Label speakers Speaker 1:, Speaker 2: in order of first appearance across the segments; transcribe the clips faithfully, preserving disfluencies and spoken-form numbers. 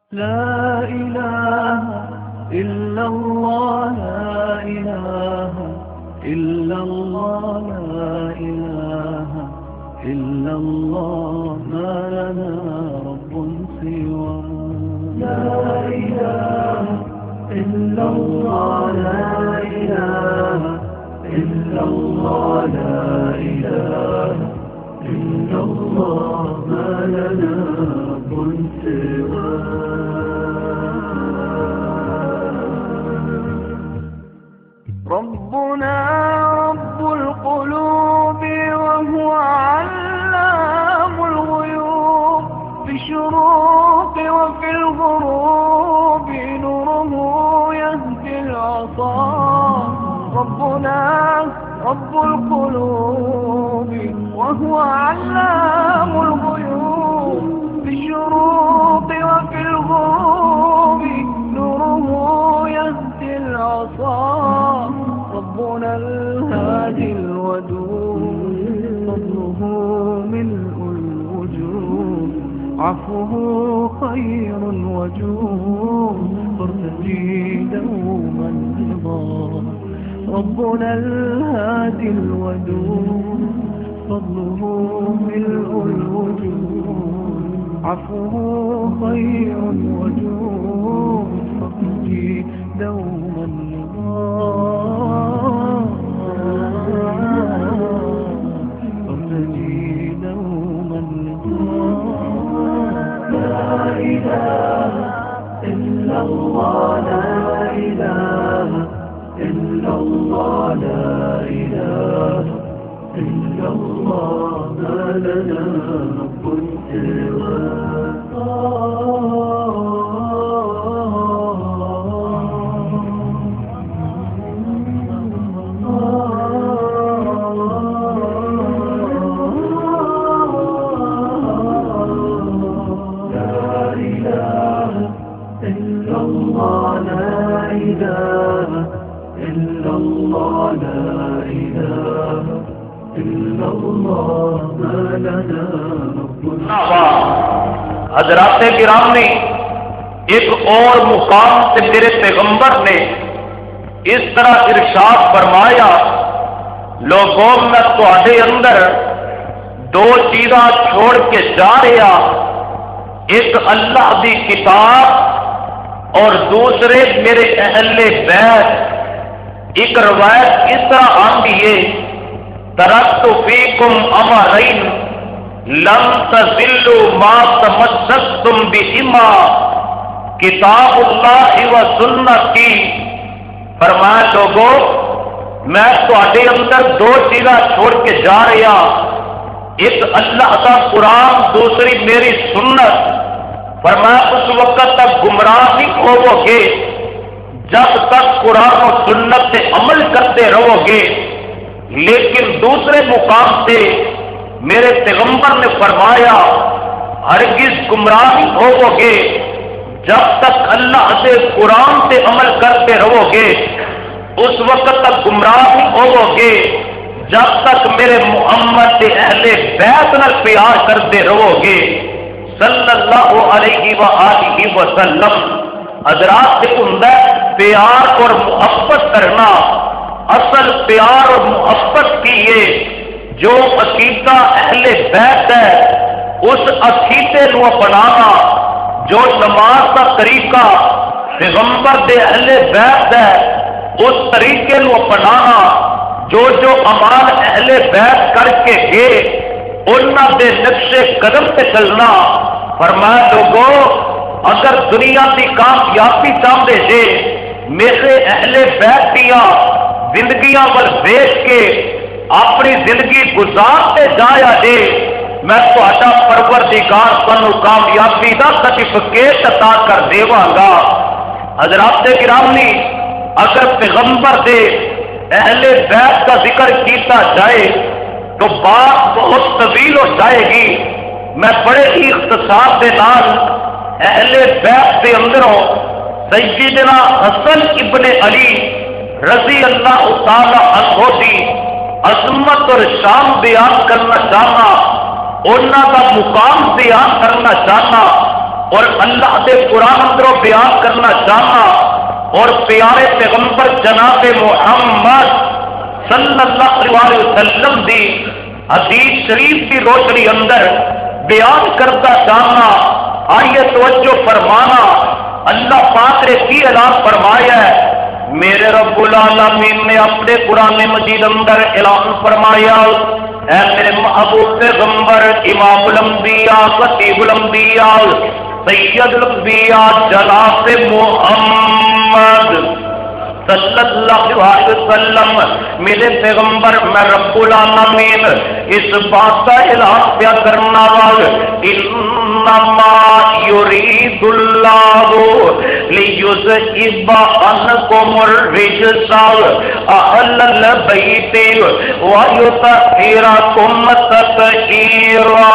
Speaker 1: لا إله إلا الله لا إله إلا الله لا إله إلا الله ما لنا رب سواه لا إله إلا الله لا إله إلا الله لا إله إلا الله ما لنا رب سواه ربنا رب القلوب وهو علام الغيوب في الشروق وفي الغروب نوره يهدي العصا ربنا رب القلوب وهو علام الغيوب في الشروق وفي الغروب نوره يهدي العصا ربنا الهادي الودود فضله ملء الوجود عفوه خير وجود فارتجي دوما رضا ربنا الهادي الودود فضله ملء الوجود عفوه خير وجود فارتجي دوما فارتجي دوما لا إله إلا الله لا إله إلا الله لا إله إلا الله ما لنا رب
Speaker 2: حضرات کرام نے ایک اور مقام سے میرے پیغمبر نے اس طرح ارشاد فرمایا لوگوں میں تواڈے اندر دو چیزاں چھوڑ کے جا رہا ایک اللہ دی کتاب اور دوسرے میرے اہل بیت ایک روایت اس طرح آندی ہے ترکت فیکم امرین لم تزلوا ما تمسکتم بہما کتاب اللہ و سنتی فرمایا لوگوں میں تواڈے اندر دو چیزاں چھوڑ کے جا رہا ایک اللہ کا قرآن دوسری میری سنت فرمایا اس وقت تک گمراہ نہیں ہوو گے جب تک قرآن و سنت سے عمل کرتے رہو گے لیکن دوسرے مقام سے میرے پیغمبر نے فرمایا ہرگز گمراہ نہیں ہوو گے جب تک اللہ سے قرآن سے عمل کرتے رہو گے اس وقت تک گمراہ نہیں ہوو گے جب تک میرے محمد کے اہل بیت نال پیار کرتے رہو گے صلی اللہ علیہ وآلہ وسلم حضرات سے ہوندا پیار اور محبت کرنا اصل پیار اور محبت کی یہ جو عقیدہ اہل بیت ہے اس عقیدے کو اپنانا جو نماز کا طریقہ پیغمبر دے اہل بیت ہے اس طریقے کو اپنانا جو جو امان اہل بیت کر کے گئے انہاں دے نقش قدم پہ چلنا فرمایا لوگوں اگر دنیا کی کامیابی چاہتے جے میرے اہل بیت دیا زندگیاں پر دیکھ کے اپنی زندگی گزارتے جایا جے میں تہاڈا پروردگار تانوں کامیابی دا سرٹیفکیٹ عطا کر دیواں گا حضرات گرامی اگر پیغمبر دے اہل بیت کا ذکر کیتا جائے تو بات بہت طویل ہو جائے گی میں بڑے ہی اختصار دے نال اہل بیت دے اندروں سیدنا حسن ابن علی رضی اللہ تعالی عنہ دی عظمت اور شان بیان کرنا چاہنا انہاں کا مقام بیان کرنا چاہنا اور اللہ دے قرآن اندروں بیان کرنا چاہنا اور پیارے پیغمبر جناب محمد صلی اللہ علیہ وسلم دی حدیث شریف کی روشنی اندر بیان کرتا چاہنا. آئیے توجہ فرمانا. اللہ پاک نے کی اعلان فرمایا ہے. میرے رب العالمین نے اپنے قرآن مجید اندر اعلان فرمایا اے میرے محبوب پیغمبر امام الانبیاء خطیب الانبیاء سید الانبیاء جناب محمد صلی اللہ علیہ وسلم میرے پیغمبر میں رب العالمین اس بات کا اعلان کیا کرنا والا انما یرید اللہ لیذہب عنکم الرجس اہل البیت ویطہرکم تطہیرا.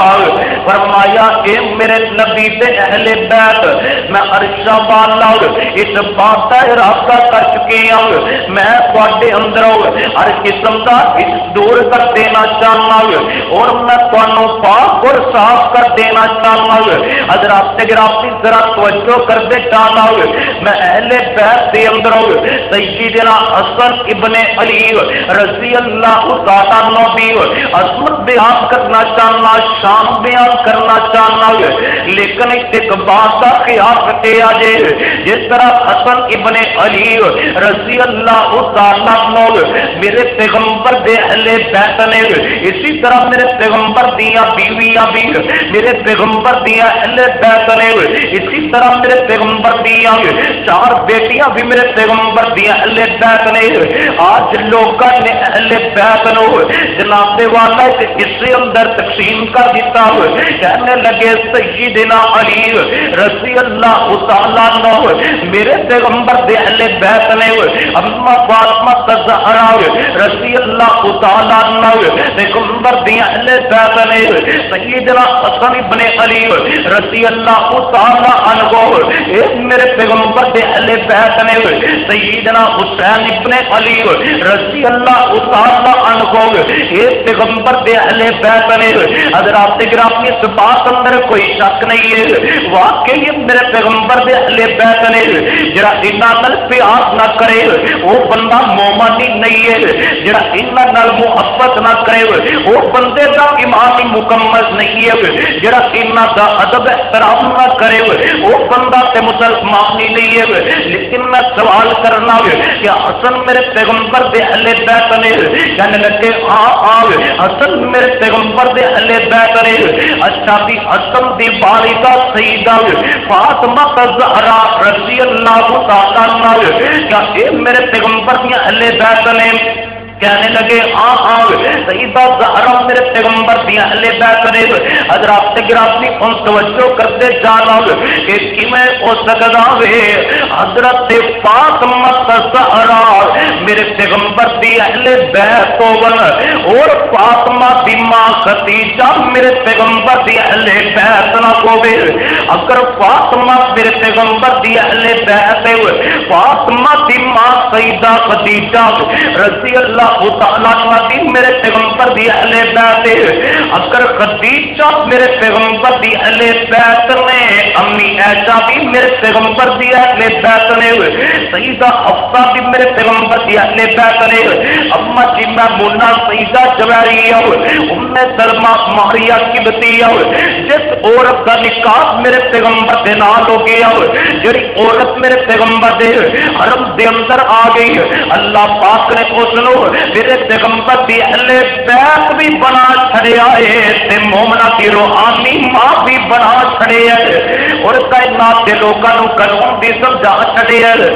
Speaker 2: فرمایا اے میرے نبی تے اہل بیت میں عرش والا اس بات کا ارادہ کر چکے ہوں میں تواڈے اندروں ہر قسم کا دور کر دینا چاہنا اور میں تانوں پاک اور صاف کر دینا چاہنا. حضرات گرامی ذرا توجہ کر دے چاہنا میں اہل بیت دے اندروں سیدنا حسن ابن علی رضی اللہ تعالیٰ عنہ بھی عظمت بیان کرنا چاہنا شان بیان کرنا چاہنا لیکن ایک بات کا خیال رکھے آجے جس طرح حسن ابن علی رضی اللہ تعالیٰ عنہ میرے پیغمبر دے اہل بیت نے اسی طرح میرے پیغمبر دیا بیویاں بھی میرے پیغمبر دیا اہل بیت نے اسی طرح میرے پیغمبر دیا چار بیٹیاں بھی میرے پیغمبر دیا اہل بیت نے. آج لوگوں نے اہل بیت نو جناب والا اس اندر تقسیم کر دیتا کہنے لگے سیدنا علی رضی اللہ تعالیٰ عنہ میرے پیغمبر دے اہل بیت نے اما فاطمہ الزہرا رضی اللہ تعالیٰ عنہ پیغمبر دی اہل بیت نے سیدنا حسن ابن علی رضی اللہ تعالیٰ عنہ اے میرے پیغمبر دے اہل بیت نے سیدنا حسین ابن علی رضی اللہ تعالیٰ عنہ اے پیغمبر دے اہل بیت نے. حضرات گرامی اس بات اندر کوئی شک نہیں ہے واقعی میرے پیغمبر دے اہل بیت نے جڑا انہاں نال پیار نہ کرے وہ بندہ مومن ہی نہیں ہے. جڑا انہاں نال محبت نہ کرے وہ بندے دا ایمان ہی مکمل نہیں ہے. جڑا انہاں دا ادب احترام نہ کرے وہ بندہ تے مسلمان ہی نہیں ہے. لیکن میں سوال کرنا کہ حسن میرے پیغمبر دے اہل بیت نے کہنے لگے ہاں ہاں حسن میرے پیغمبر دے اہل بیت نے. اچھا بھی حسن دی والدہ سیدہ فاطمہ الزہرا رضی اللہ تعالیٰ عنہ کیا اے میرے پیغمبر کی اہل بیت نے کہنے لگے ہاں ہاں سیدہ زہرا میرے پیغمبر دی اہل بیت نے. حضرات گرامی ان توجہ کرتے جانا کہ کیویں ہو سکدا وے حضرت فاطمہ الزہرا میرے پیغمبر دی اہل بیت ہون اور فاطمہ دی ماں خدیجہ میرے پیغمبر دی اہل بیت نہ ہوے. اگر فاطمہ میرے پیغمبر دی اہل بیت ہے فاطمہ دی ماں سیدہ خدیجہ رضی اللہ تعالیٰ عنہ میرے پیغمبر دی اہل بیت ہے. اگر خدیجہ میرے پیغمبر دی اہل بیت نے امی عائشہ بھی میرے پیغمبر دی اہل بیت نے سیدہ حفصہ بھی میرے پیغمبر دی اہل بیت نے اما جی میمونہ سیدہ جویریہ ام سلمہ ماریہ قبطیہ جس عورت کا نکاح میرے پیغمبر دے نال ہو گیا جڑی عورت میرے پیغمبر دے حرم دے اندر آ گئی اللہ پاک نے اس نو میرے پیغمبر دی اہل بیت بھی بنا چھڑیا ہے تے مومنہ کی روحانی ماں بھی بنا چھڑیا ہے اور کائنات کے لوگوں نو قانون دی سمجھا چھڑیا ہے.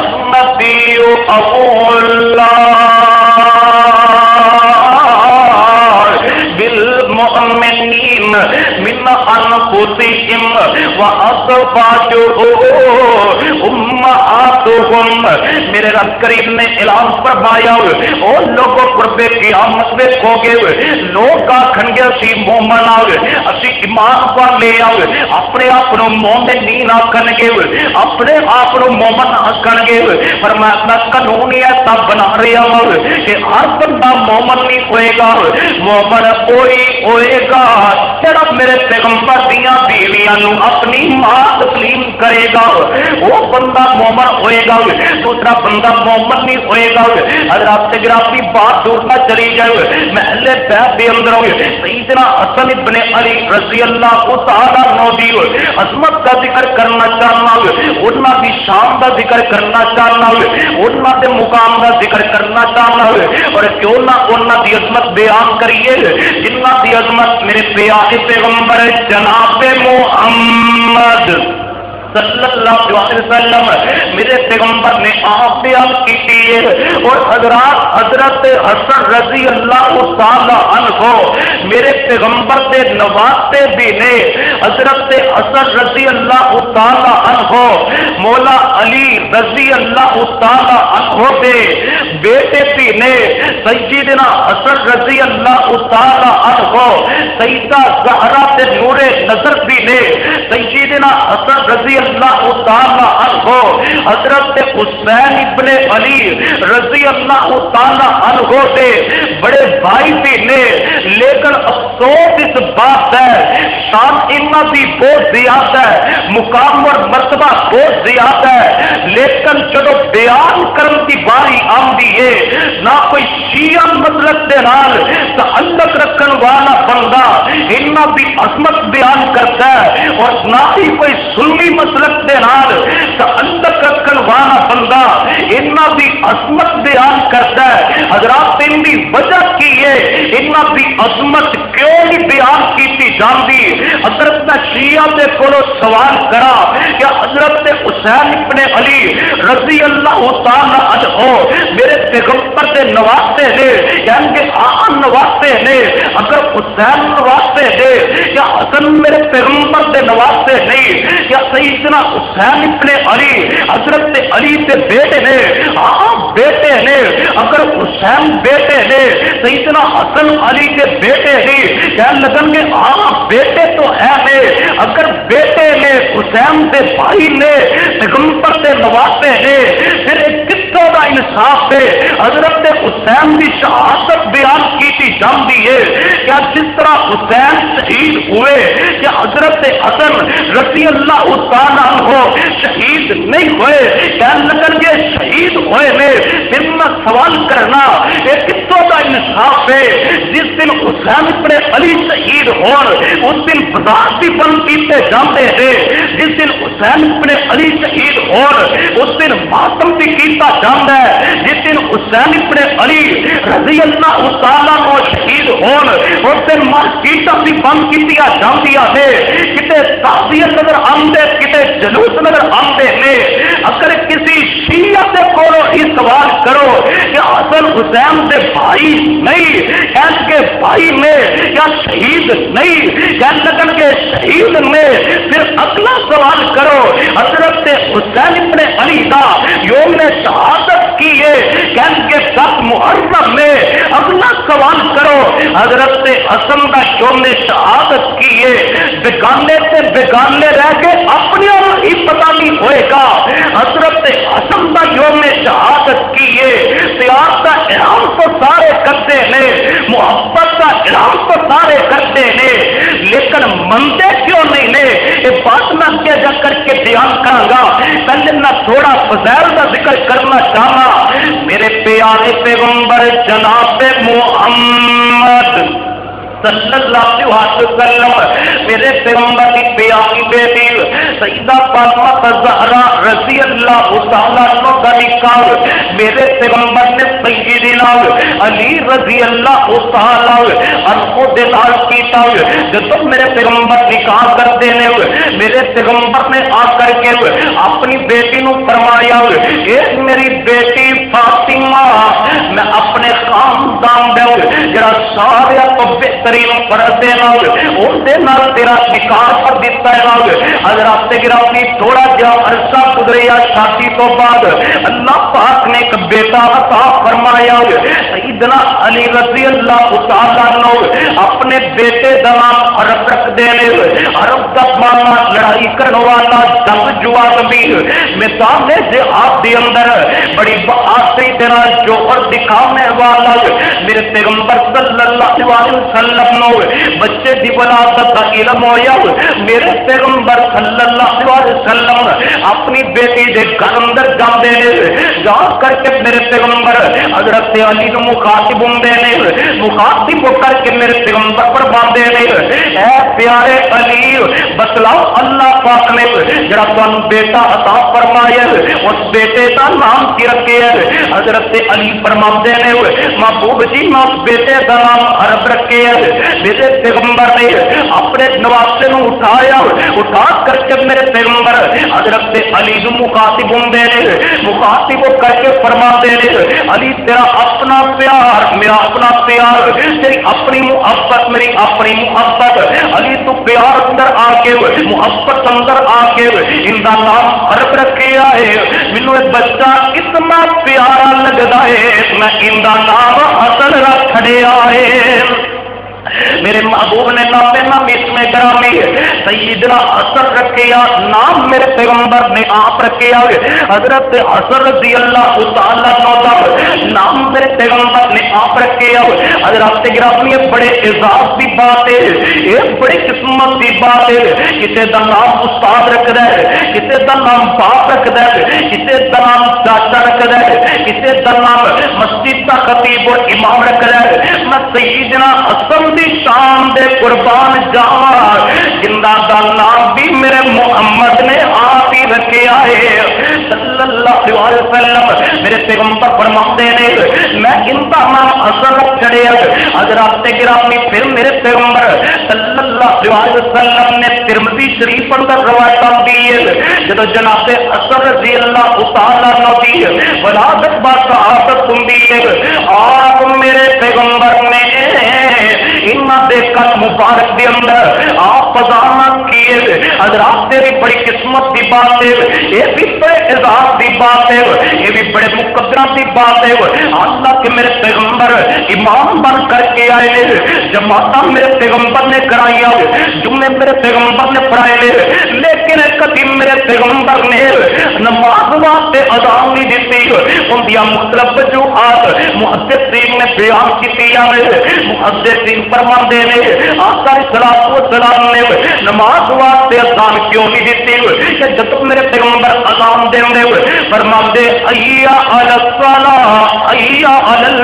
Speaker 2: النبی اولہ بالمؤمنین من انفسہم وازواجہم امہاتہم. میرے رب کریم نے اعلان فرمایا او لوگوں قرب قیامت دیکھو گے لوگ آکھن گے اسی مومن آؤ اسی ایمان والے آؤ اپنے آپ کو مومن نہیں آکھن گے اپنے آپ کو مومن آکھن گے. فرمایا میں قانون ایسا بنا رہا ہوں کہ ہر بندہ مومن نہیں ہوئے گا مومن کوئی ہوئے گا جڑا میرے پیغمبر دیاں بیویاں نو اپنی ماں تسلیم کرے گا وہ بندہ مومن ہوئے گا، دوسرا بندہ مومن نہیں ہوئے گا۔ حضرات گرامی بات دور نہ چلی جائے، محلے بیت کے اندر سیدنا حسن ابن علی رضی اللہ تعالیٰ عنہ دی عظمت کا ذکر کرنا چاہنا انہاں دی شان کا ذکر کرنا چاہنا انہاں دے مقام کا ذکر کرنا چاہنا اور کیوں نہ انہاں دی عظمت بیان کریے جنہاں دی عظمت میرے پیارے پیغمبر جناب محمد صلی اللہ علیہ وسلم میرے پیغمبر نے آپ بیان کی ہے۔ اور حضرات حضرت حسن رضی اللہ تعالی عنہ میرے پیغمبر کے نواسے بھی نے۔ حضرت حسن رضی اللہ تعالی عنہ مولا علی رضی اللہ تعالی عنہ کے بیٹے بھی نے۔ سیدنا حسن رضی اللہ تعالی عنہ سیدہ زہرا کے نور نظر بھی نے۔ سیدنا حسن رضی اللہ تعالی عنہ حضرت حسین ابن علی رضی اللہ تعالی عنہ سے بڑے بھائی بھی نے، لیکن افسوس اس بات ہے شان انہاں دی بہت زیادہ ہے، مقام اور مرتبہ بہت زیادہ ہے، لیکن جب بیان کرن کی باری آندی ہے نہ کوئی شیعہ مسلک دے نال تعلق رکھن والا بندہ انہاں دی عظمت بیان کرتا ہے اور نہ ہی کوئی سنی مسلک دے نال تعلق رکھن والا بندہ انہاں دی عظمت بیان کرتا ہے۔ حضرات ان دی وجہ کی ہے انہاں دی عظمت کیوں نہیں بیان کیتی جاندی؟ حضرت میں شیعہ دے کولو سوال کرا کہ حضرت حسین ابن علی رضی اللہ تعالی عنہ میرے پیغمبر دے نواسے نے، یعنی کہ آن نواسے نے، اگر حسین نواسے نے یا حسن میرے پیغمبر دے نواسے نہیں یا سیدنا حسین ابن علی حضرت علی کے بیٹے نے، ہاں بیٹے نے، اگر حسین بیٹے نے سیدنا حسن علی کے بیٹے ہی کہنے لگن گے ہاں بیٹے تو ہے نے، اگر بیٹے نے حسین کے بھائی نے پیغمبر کے نواسے نے پھر کتوں کا انصاف ہے؟ حضرت حسین کی شہادت بیان کی جاتی ہے کیا جس طرح حسین شہید ہوئے کہ حضرت حسن رضی اللہ تعالیٰ عنہ شہید نہیں ہوئے؟ کہنے لگن گے شہید ہوئے نے، پھر میں سوال کرنا یہ کتوں کا انصاف ہے؟ جس دن حسین ابن علی شہید ہون اس دن بازار بھی بند کیتے جاتے ہیں، جس دن حسین ابن علی شہید ہون اس دن ماتم بھی کیتا جاتا ہے، جس دن حسین ابن علی رضی اللہ تعالیٰ عنہ شہید ہون اس دن مارکیٹاں بھی بند کیتیا جاندیاں نے، کتے تعزیت نظر آندے کتے جلوس نظر آندے نے۔ اگر کسی شیعہ سے کولو یہ سوال کرو کہ حسن حسین سے بھائی نہیں کہن کے بھائی نے یا شہید نہیں کہن لگن کے شہید نے، پھر اگلا سوال کرو حضرت حسین ابن علی دا یوم نے شہادت کی ہے کہن کے سات محرم میں، اگلا سوال کرو حضرت حسن کا یوم نے شہادت کی ہے، بگانے سے بگانے رہ کے اپنے ہی پتہ نہیں ہوئے گا۔ حضرت حسن کا یوم نے شہادت کی ہے، پیار کا احرام تو سارے کرتے ہیں، محبت کا احرام تو سارے کرتے ہیں، لیکن منتے کیوں نہیں نے؟ یہ بات میں کیا جا کر کے بیان کروں گا، پہلے میں تھوڑا فضائل کا ذکر کرنا چاہنا۔ میرے پیارے پیغمبر جناب محمد صلی اللہ علیہ وسلم میرے پیغمبر کی پیاری بیٹی سیدہ فاطمہ زہرا رضی اللہ تعالیٰ عنہ کا نکاح میرے پیغمبر نے سیدنا علی رضی اللہ تعالیٰ عنہ دے نال کیتا۔ جب میرے پیغمبر نکاح کرتے ہیں میرے پیغمبر نے آ کر کے اپنی بیٹی نو فرمایا ایک میری بیٹی فاطمہ میں اپنے خاندان دے جڑا سارے تو بہترین پردے نال ان دے نال تیرا نکاح کر دیتا ہے۔ حضرات گرامی تھوڑا جہا عرصہ گزریا شادی تو بعد اللہ پاک نے ایک بیٹا عطا فرمایا، سیدنا علی رضی اللہ تعالیٰ عنہ اپنے بیٹے دا نام عرب رکھ دینے، عرب کا مانا لڑائی کرنے والا جنگ جوا زمین میدان جہاد دے اندر بڑی بہادری دے نال جوہر دکھانے والا میرے پیغمبر صلی اللہ علیہ وسلم वसल्लम नो बच्चे दी वलादत दा इल्म होया। मेरे पैगंबर सल्लल्लाहु अलैहि वसल्लम अपनी बेटी दे घर अंदर जांदे ने, जा करके मेरे पैगंबर हजरत अली नु मुखातिब हुंदे ने, मुखातिब करके मेरे पैगंबर पर बांधे ने, ऐ प्यारे अली बतलाओ अल्लाह पाक ने जरा तुहानू बेटा अता फरमाया उस बेटे का नाम की रखे है? हजरत अली फरमाते ने महबूब जी मैं उस बेटे का नाम अरब रखे है। मेरे पैगंबर ने अपने नवासे को उठाया, उठा करके मेरे पैगंबर हजरत अली को मुखातिब होंदे ने, मुखातिब करके फरमाते ने अली तेरा अपना प्यार मेरा अपना प्यार, तेरी अपनी मुहब्बत मेरी अपनी मुहब्बत, अली तू प्यार अंदर आके मुहब्बत अंदर आके इनका नाम अरब रखे है। मैनू एक बच्चा इतना प्यारा लगता है मैं इनका नाम असल रख दिया है। मेरे महबूब ने नामे नाम इसमें ग्रामी सईदना असर रखिया, नाम मेरे पैगंबर ने आप रखिया हजरत असर रज़ी अल्लाह तआला अन्हु, नाम मेरे पैगंबर ने आप रखिया। हजरत ग्रामी बड़े एजाज की बात है, ये बड़ी किस्मत की बात है। किसी का नाम उस्ताद रखता है, किसी का नाम बाप रखता है, किसी का नाम चाचा रखता है, किसी का नाम मस्जिद का खतीब और इमाम रखता है। मैं सईदना असर शाम दे कुर्बान जावा, जिंदा का नाम भी मेरे मोहम्मद ने आप ही रखे आए सल्लल्लाहु अलैहि वसल्लम। मेरे पैगंबर फरमाते ने मैं इनका नाम असर रख चढ़िया। हजरत गिरामी फिर मेरे पैगंबर सल्लल्लाहु अलैहि वसल्लम ने तिरमिज़ी शरीफ अंदर रवायत दी है जब जनाब असर रज़ी अल्लाह तआला अन्हु दी वलादत बा शहादत हुंदी है, आप मेरे पैगंबर ने इन्ना देखत मुबारक के अंदर आप फजाना किए। हजरात तेरी बड़ी किस्मत की बात है, ये भी बड़े एजाज की बात है, ये भी बड़े मुकद्दर की बात है। अल्लाह के मेरे पैगंबर इमाम बन करके आए ने, जमाता मेरे पैगंबर ने कराइया, जुम्मे मेरे पैगंबर ने पढ़ाए ने, लेकिन कभी मेरे पैगंबर ने नमाज वास्ते अजान नहीं दी। उनदियां मुख्तलिफ वजूहात मुहद्दिसीन ने बयान कीतियां ने। मुहद्दिसीन फरमाते ने आका सलातो सलाम ने नमाज वास्ते अजान क्यों नहीं दी कि जब मेरे पैगंबर अजान देंदे फरमाते अय्या अलस सलाह अय्या अलल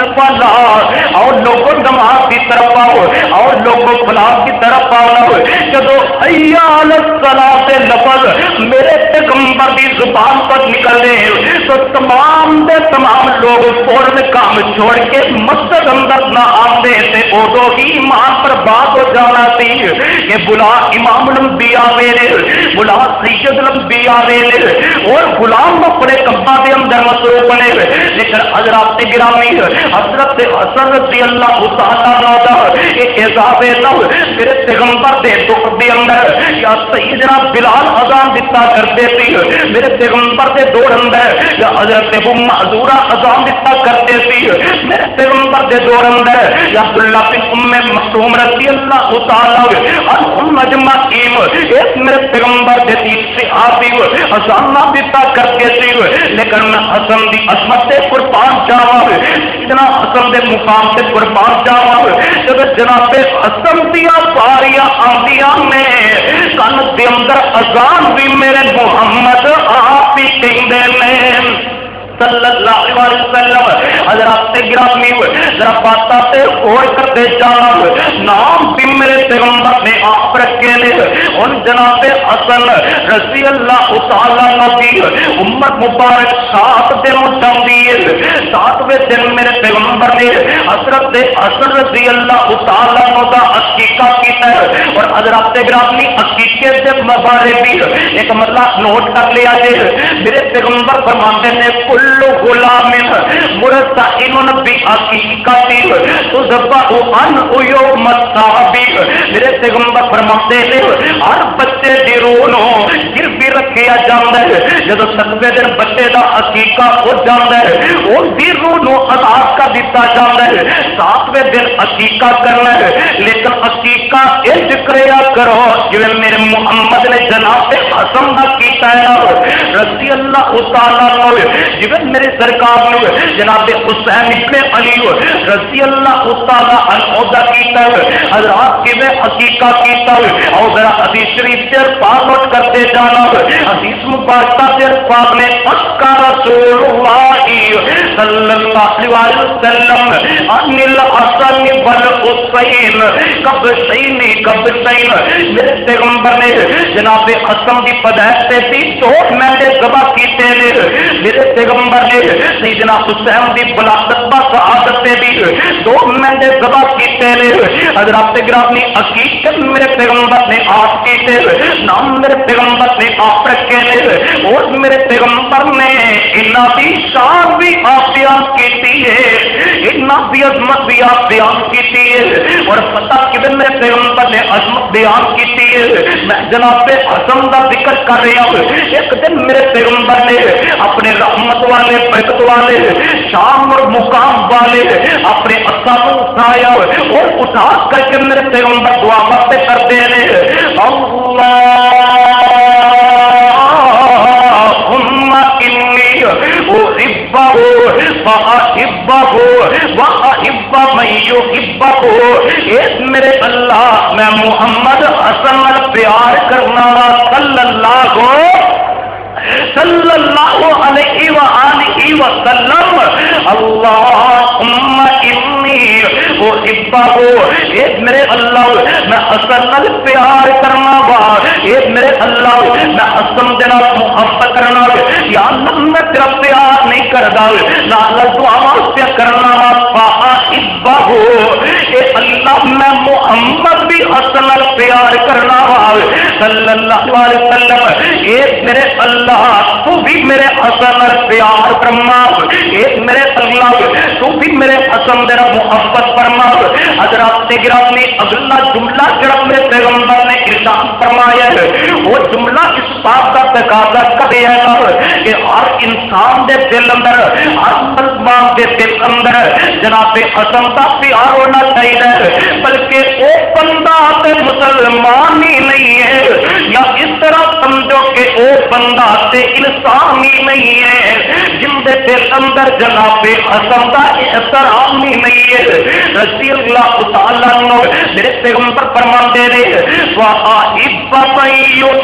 Speaker 2: फलाह, और लोगों नमाज की तरफ आओ और लोगों फलाह की तरफ आओ। जब अय्या अलस सलाह से लफ्ज मेरे पैगंबर की जुबान पर निकले तो तमाम दे तमाम लोग फौरन काम छोड़ के मस्जिद अंदर न आते थे, उदों ही ईमान पर बात हो जाना थी कि बुला इमाम लंबिया मेरे, बुला सैयद लंबिया मेरे, और गुलाम अपने कब्बा के अंदर मसरूफ बने। लेकिन हजरत गिरामी हजरत हसन रज़ी अल्लाह तआला अन्हु एक एजाज़ नव मेरे पैगंबर दे दुख दे अंदर या सैयदना बिलाल अजान दिता करते थे, मेरे पैगंबर दे दौर अंदर या हजरत अबू महज़ूरा अजान दिता करते थे, मेरे पैगंबर दे दौर अंदर या अब्दुल्ला बिन उम्मे मखतूम रज़ी अल्लाह तआला अन्हु अजमईन एक मेरे पैगंबर दे तीन सहाबी अजान दिता करते थे। लेकिन मैं हसन दी अजमत से कुर्बान जावा, इतना हसन दे मुकाम से कुर्बान जावा, जब जनाबे हसन दिया बारियां आंदियां ने कन दे अंदर अजान भी मेरे मुहम्मद आप ही कहते ने सल्लल्लाहु अलैहि वसल्लम। हजरत गिरामी जरा बाता से गौर करते जाना, नाम भी मेरे पैगंबर ने आप रखे ने। उन जनाबे हसन रज़ी अल्लाह तआला अन्हु उम्मत मुबारक सात दिन जाती है, सातवें दिन मेरे पैगंबर ने हजरत हसन रज़ी अल्लाह तआला अन्हु का अकीका किया है। और हजरत गिरामी अकीके से बारे भी एक मतलब नोट कर लिया है। मेरे पैगंबर फरमाते ने कुल्लु गुलामिन मुरतइनुन बिअकीकति तुज़बहु अन उयौम अस्साबी। मेरे पैगंबर फरमाते ने हर बच्चे दी रूह नूं गिरवी रखिया जांदा है, जदों सतवें दिन बच्चे दा अकीका हो जांदा है उहदी रूह नूं आजाद कर दिता जांदा है। सातवें दिन अकीका करना है, लेकिन अकीका इंज करिया करो जिवें मेरे मुहम्मद ने जनाब हसन दा कीता है। رضی اللہ تعالیٰ عنہ جب میرے سرکار نے جناب حسین ابن علی رضی اللہ تعالیٰ عنہ دا کیتا حضرات کی میں حقیقہ کیتا اور ذرا حدیث شریف سے پاک نوٹ کرتے جانا حدیث مبارکہ سے پاک نے اسکا رسول اللہ صلی اللہ علیہ وسلم ان الحسن والحسین کب سین کب سین میرے پیغمبر نے جناب حسن دی پیدائش سے بھی دو مہینے ذبح کیتے نے میرے پیغمبر نے سیدنا حسین دی ولادت با شہادت سے بھی دو مہینے ذبح کیتے نے حضرات گرامی حقیقت میرے پیغمبر نے آپ کیتے نام میرے پیغمبر نے آپ رکھے نے اور میرے پیغمبر نے انہاں دی شان بھی آپ بیان کیتی ہے انہاں دی عظمت بھی آپ بیان کیتی ہے اور پتہ کہ میرے پیغمبر نے عظمت بیان کیتی ہے میں جناب حسن دا ذکر کر رہا ہوں ایک دن میرے پیغمبر نے اپنے رحمت والے برکت والے شان اور مقام والے اپنے اثر اٹھایا اور اٹھا کر کے میرے پیغمبر دعا کرتے کرتے ہیں اللہم انی احبہ فاحبہ واحب من یحبہ اے میرے اللہ میں محمد حسن نال پیار کرنا صلی اللہ صلی اللہ علیہ وآلہ وسلم اللہم انی احبہ اے میرے اللہ میں حسن نال پیار کرنا وا اے میرے اللہ میں حسن دے نال محبت کرنا یا اللہ میں تیرا پیار نہیں کردا نا اللہ دعا واسطے کرنا وا فاحبہ اے اللہ میں محمد بھی حسن نال پیار کرنا وا صلی اللہ علیہ وسلم اے میرے اللہ تو بھی میرے حسن نال پیار فرما اے میرے اللہ تو بھی میرے حسن دے نال محبت فرما حضرات گرامی اگلا جملہ جڑا میرے پیغمبر نے ارشاد فرمایا ہے وہ جملہ اس بات کا تقاضا کرے ہے کہ ہر انسان دے دل اندر ہر مسلمان دے دل اندر جناب حسن کا پیار ہونا چاہیے بلکہ وہ بندہ تے مسلمان ہی نہیں ہے یا اس طرح سمجھو کہ وہ بندہ تے انسان ہی نہیں ہے جن دے دل اندر جناب حسن کا احترام ہی نہیں ہے رضی اللہ تعالیٰ عنہ میرے پیغمبر فرماتے ہیں وَأَحِبَّ مَن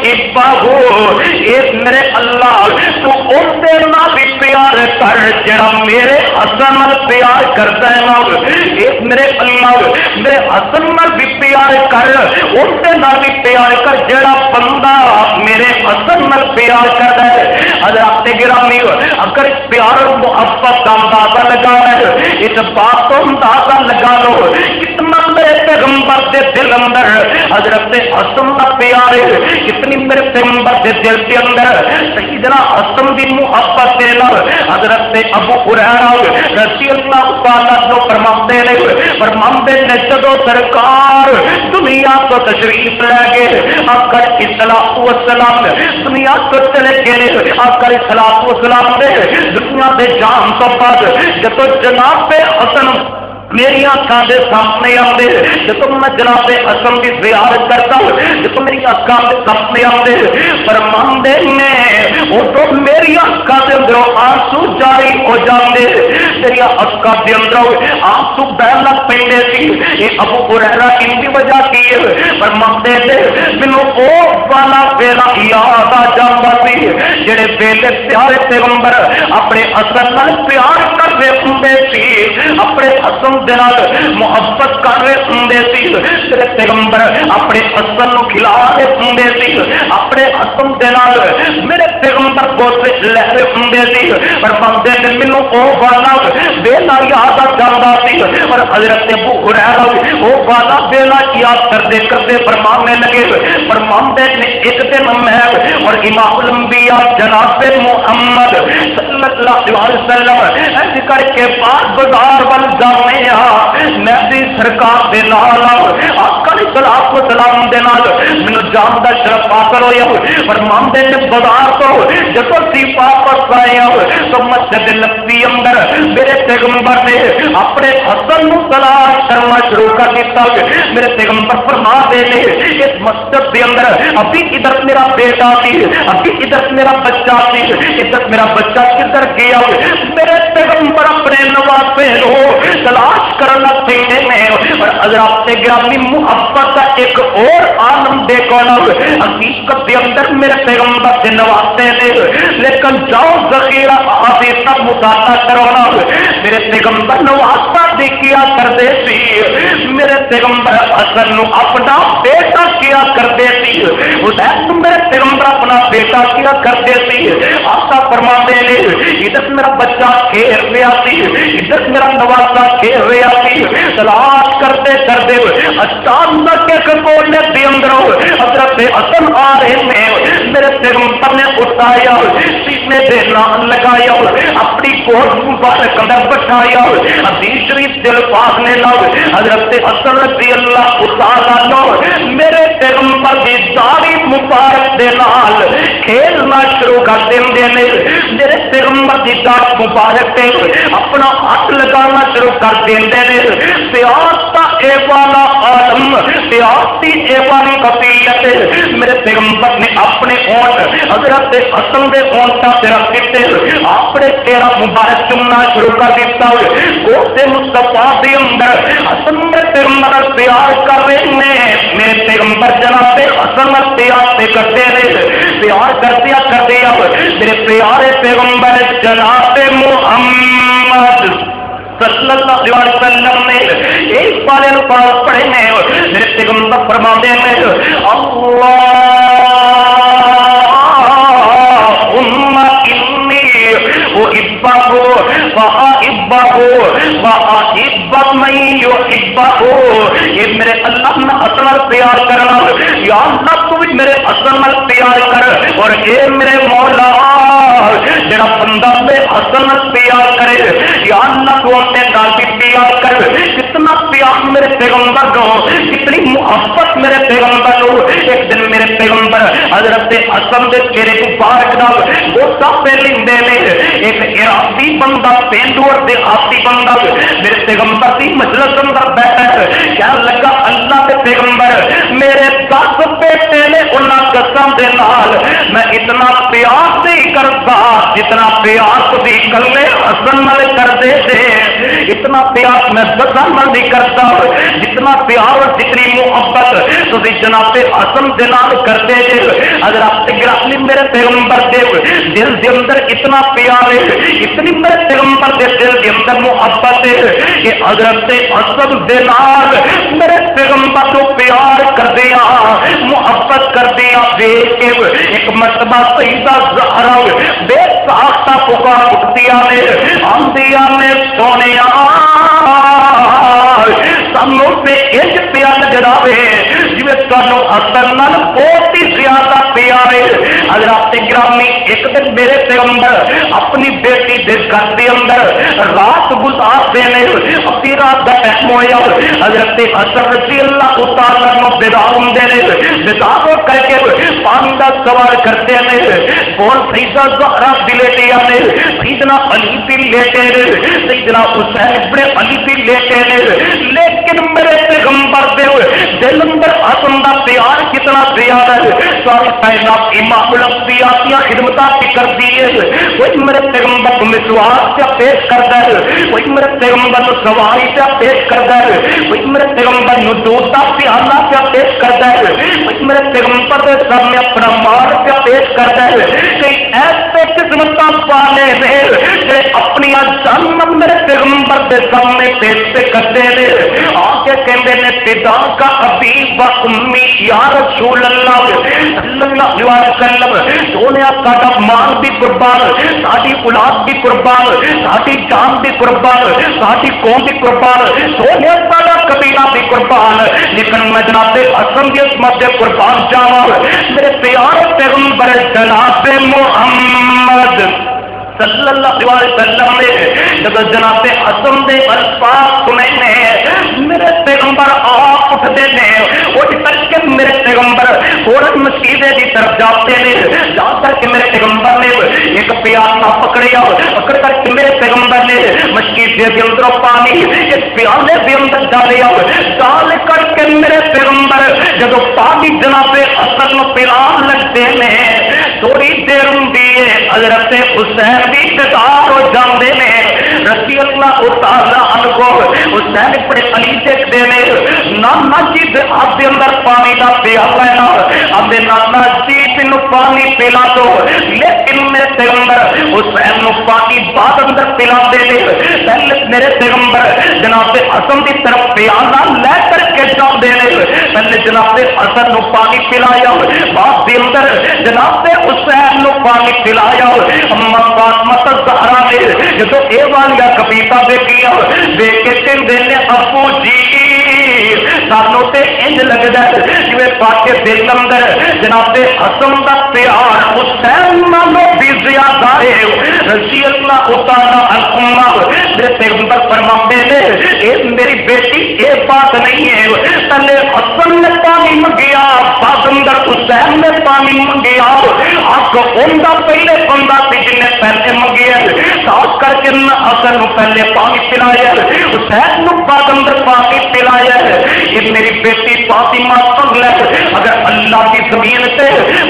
Speaker 2: يُحِبَّهُ اے میرے اللہ تو ان دے نال بھی پیار کر جڑا میرے حسن نال پیار کرتا ہے نا اے میرے اللہ میرے حسن نال بھی پیار کر ان دے نال بھی پیار کر جڑا بندہ میرے حسن نال پیار کرتا ہے حضرات گرامی اگر اس پیار اور محبت کا اندازہ لگانا ہے اس بات کو اندازہ لگا لو کتنا میرے پیغمبر دے دل اندر حضرت حسن کا پیار ہے کتنی میرے پیغمبر دے دل کے اندر سیدنا حسن دی محبت دے نال حضرت ابو ہریرہ رضی اللہ تعالیٰ عنہ فرماتے ہیں فرماتے ہیں جدو سرکار دنیا کو تشریف لے گئے آقا الصلوۃ والسلام دنیا کو چلے گئے آقا الصلوۃ والسلام نے دنیا دے جان تو بعد جدو جناب حسن میری آنکھاں دے سامنے آندے جب میں جناب حسن کی زیارت کرتا ہوں جب میری آنکھاں دے سامنے آندے فرماندے نے وہ تو میری آنکھاں دے اندروں آنسو جاری ہو جاندے میری آنکھاں دے اندروں آنسو بہن لگ پیندے سی یہ ابو ہریرہ ان کی وجہ کی ہے فرماندے نے مینوں او والا ویلا یاد آ جاندا سی جڑے ویلے پیارے پیغمبر اپنے حسن نال پیار کردے ہوندے سی اپنے حسن دنال محبت کر رہے ہوندے سی تیرے پیغمبر اپنے حسن نو کھلا رہے ہوندے سی اپنے حسن دنال میرے پیغمبر بوتے لے رہے ہوندے سی پر بندے نے مینوں او والا ویلا یاد آ جاندا سی اور حضرت ابو ہریرہ او والا ویلا یاد کردے کردے فرمانے لگے فرماندے نے ایک دن میں اور امام الانبیاء جناب محمد صلی اللہ علیہ وسلم ایسے کر کے پاس بازار وال جانے میں بھی سرکار دے نال آقا علیہ السلام دے نال مینوں جان دا شرف حاصل ہویا فرماندے نے بازار تو جب سی واپس آیا تو مسجد نبوی اندر میرے پیغمبر نے اپنے حسن نو تلاش کرنا شروع کر دیتا میرے پیغمبر فرما دے نے اس مسجد کے اندر ابھی ادھر میرا بیٹا سی ابھی ادھر میرا بچہ سی ادھر میرا بچہ کدھر گیا میرے پیغمبر اپنے نواسے نو تلاش کرنا چاہیے میں اور حضرات گرامی محبت کا ایک اور عالم دیکھو نا حقیقت کے اندر میرے پیغمبر سے نواسے نے لیکن جاؤ ذخیرہ آدھی سب مطالعہ کرو نا میرے پیغمبر نواسا دیکھیا کرتے سی میرے پیغمبر حسن نو اپنا بیٹا کیا کرتے سی حسین میرے پیغمبر اپنا بیٹا کیا کرتے سی آسا فرما دے نے ادھر میرا بچہ کھیل رہا سی ادھر میرا نواسا کھیل رہا سی تلاش کرتے کرتے اچانک ایک بولنے کے اندر حضرت حسن آ رہے ہیں میرے پیغمبر نے اٹھایا سینے دے نام لگایا اپنی گود مبارک اندر بٹھایا حدیث شریف دل پاک نے لاؤ حضرت حسن رضی اللہ تعالیٰ عنہ میرے پیغمبر کی داڑھی مبارک دے نال کھیلنا شروع کر دیں نے میرے پیغمبر کی داڑھی مبارک تے اپنا ہاتھ لگانا شروع کر دیں نے پیاس کا اے والا عالم پیاس کی اے والی قبیلت میرے پیغمبر نے اپنے اونٹ حضرت حسن دے اونٹاں تے رکھ دیتے اپنے چہرہ مبارک چومنا شروع کر دیتا گوشت مصطفیٰ دے اندر حسن میں پیغمبر پیار کر رہے ہیں میرے پیغمبر جناب حسن پیار سے کرتے رہے پیار کرتے کرتے میرے پیارے پیغمبر جناب محمد صلی اللہ علیہ وسلم نے ایک پالے پاس پڑھے ہیں میرے پیغمبر فرماتے ہیں اللہ یہ میرے اللہ میں اصل پیار کرنا یا اللہ تو بھی میرے اصل پیار کر اور اے میرے مولا جڑا بندہ میں اصل پیار کرے یا اللہ تو اپنے نال پیار کر کتنا پیار میرے پیغمبر کو کتنی محبت میرے پیغمبر کو ایک دن میرے پیغمبر حضرت حسن دے چہرے کو پاک نال گوشت پہ لیندے نے ایک عراقی بندہ پینڈور دے آتی بندہ میرے پیغمبر دی مجلس اندر بیٹھا ہے کیا لگا اللہ کے پیغمبر میرے دس بیٹے نے انہاں قسم دے نال میں اتنا پیار نہیں کرتا جتنا پیار تسی کلے حسن نال کردے تھے اتنا پیار میں حسن نال نہیں کرتا جتنا پیار اور جتنی محبت تسی جناب حسن دے نال کرتے تھے حضرات گرامی میرے پیغمبر دے دل دے اندر اتنا پیار ہے اتنی میرے پیغمبر دے دل دے اندر محبت ہے کہ حضرت حسن دے نال میرے پیغمبر کو پیار کر دیا محبت کر دیا دیکھ کے ایک مرتبہ سیدہ زہرا بے ساختہ پکار اٹھدیا نے آندیا نے سونیا سانو پہ انج پیار نظر آوے جویں تانوں حسن نال بہت ہی زیادہ پیار ہے حضرات گرامی ایک دن میرے پیغمبر اپنی بیٹی دے گھر دے اندر رات گزارتے نے اپنی رات کا ٹائم ہویا حضرت حسن رضی اللہ تعالیٰ عنہ بیدار ہوندے نے بیدار ہو کر کے پانی کا سوال کرتے ہیں بول سیدہ زہرا بھی لیٹے نے سیدنا علی بھی لیٹے نے سیدنا حسین ابن علی بھی لیٹے نے لیکن میرے پیغمبر دے دل اندر حسن دا پیار کتنا زیادہ ہے ساری کائنات امام الانبیاء کی خدمتاں بھی کر دی ہے وہی میرے پیغمبر کو مسواک سے پیش کرتا ہے وہی میرے پیغمبر کو سواری سے پیش کرتا ہے وہی میرے پیغمبر کو دودھ کا پیالہ سے پیش کرتا ہے وہی میرے پیغمبر کے سامنے اپنا مال سے پیش کرتا ہے کہ ایسے قسمتاں پالے نے کہ اپنی جان میرے پیغمبر کے سامنے پیش کرتے ہیں آگے کہتے ہیں پتا کا حبیب و امی یا رسول اللہ صلی اللہ علیہ وسلم سونے ساڈا مال بھی قربان ساری اولاد بھی قربان ساری جان بھی قربان ساری قوم بھی قربان سونے ساڈا قبیلہ بھی قربان لیکن میں جناب حسن کی عصمت سے قربان جاواں میرے پیارے پیغمبر جناب محمد صلی اللہ علیہ وسلم نے جب جناب حسن دے الفاظ سنے نے میرے پیغمبر آپ اٹھتے ہیں اٹھ کر کے میرے پیغمبر فوراً مسیدے کی طرف جاتے ہیں، جا کر کے میرے پیغمبر نے ایک پیالہ پکڑیا، پکڑ کر کے میرے پیغمبر نے مسیدے کے اندر پانی اس پیالے کے اندر ڈالیا، ڈال کر کے میرے پیغمبر جب پانی جناب حسن پلان لگتے ہیں تھوڑی دیر ہوندی ہے حضرت حسین بھی انتظار ہو جاندے نے، رضی اللہ تعالی عنہ حسین بڑے علی دیکھتے ہیں نانا جی دے ہاتھ دے اندر پانی دا پیالہ ہے نا ابے نانا جی تینو پانی پلا دو، لیکن میرے پیغمبر حسین نو پانی بعد اندر پلا دے دے، پہلے میرے پیغمبر جناب حسن دی طرف پیالہ لے کر کے جاندے نے، پہلے جناب حسن نو پانی پلایا، بعد دے اندر جناب حسین نو پانی پلایا، اما فاطمہ زہرا نے جدو اے والیاں کبیتا دیکھیا دیکھ کے کہندے نے ابو جی سانو تے انج لگدا ہے جویں پاکے دل اندر جناب حسن دا پیار حسین نالوں بھی زیادہ ہے، رضی اللہ تعالی عنہ میرے پیغمبر فرماتے نے اے میری بیٹی اے بات نہیں ہے، پہلے حسن نے پانی منگیا بعد اندر حسین نے پانی منگیا، حق اوندا پہلے بندہ سی جن نے پہلے منگیا، خاص کر کے حسن نو پہلے پانی پلایا حسین نو بعد اندر پانی پلایا، یہ میری بیٹی فاطمہ سن لے اگر اللہ کی زمین سے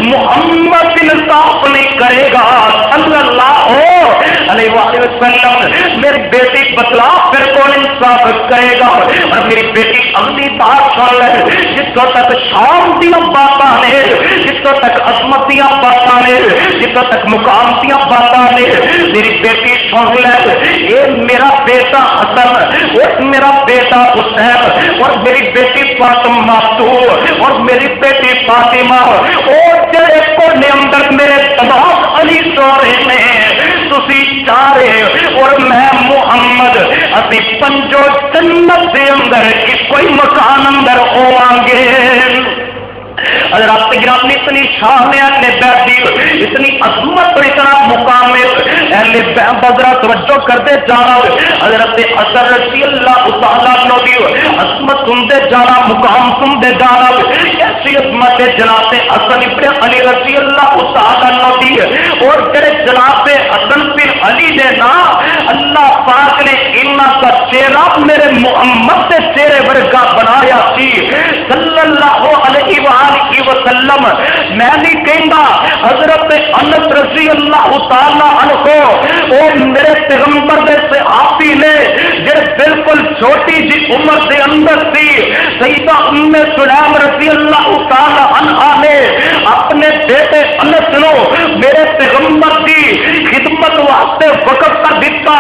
Speaker 2: محمد انصاف نہیں کرے گا صلی اللہ علیہ وآلہ وسلم میری بیٹی بتلا پھر کون انصاف کرے گا، اور میری بیٹی اگلی بات سن لے جس کو تک شام دیا باتاں نے، جس کو تک عظمت دیا باتاں نے، جس کو تک مقام دیا باتاں نے، میری بیٹی سن لے اے میرا بیٹا حسن اور میرا بیٹا حسین اور میری بیٹی فاطمہ تو اور میری بیٹی فاطمہ اور تیرے کونے اندر میرے تمام علی سو رہے ہیں، تسی چارے اور میں محمد اسی پنجو جنت دے اندر اس کوئی مکان اندر ہوواں گے۔ حضرات گرامی اتنی شان ہے اہل بیت دی، اتنی عظمت اور اتنا مقام ہے، اہل بیت بذرا توجہ کرتے جانا، حضرت حسن رضی اللہ تعالیٰ عنہ دی عظمت سنتے جانا، مقام سنتے جانا، ایسی عظمت جناب حسن ابن علی رضی اللہ تعالیٰ عنہ دی، اور جڑے جناب حسن بن علی دے نا اللہ پاک نے انہاں کا چہرہ میرے محمد کے چہرے ورگا بنایا سی صلی اللہ علیہ وآلہ وسلم، میں نہیں کہندا حضرت انس رضی اللہ تعالی عنہ اور میرے پیغمبر دے صحابی نے جڑے بالکل چھوٹی جی عمر دے اندر تھی، سیدہ ام سلیم رضی اللہ تعالی عنہا نے اپنے بیٹے انس نو میرے پیغمبر دی خدمت واسطے وقف کر دیتا،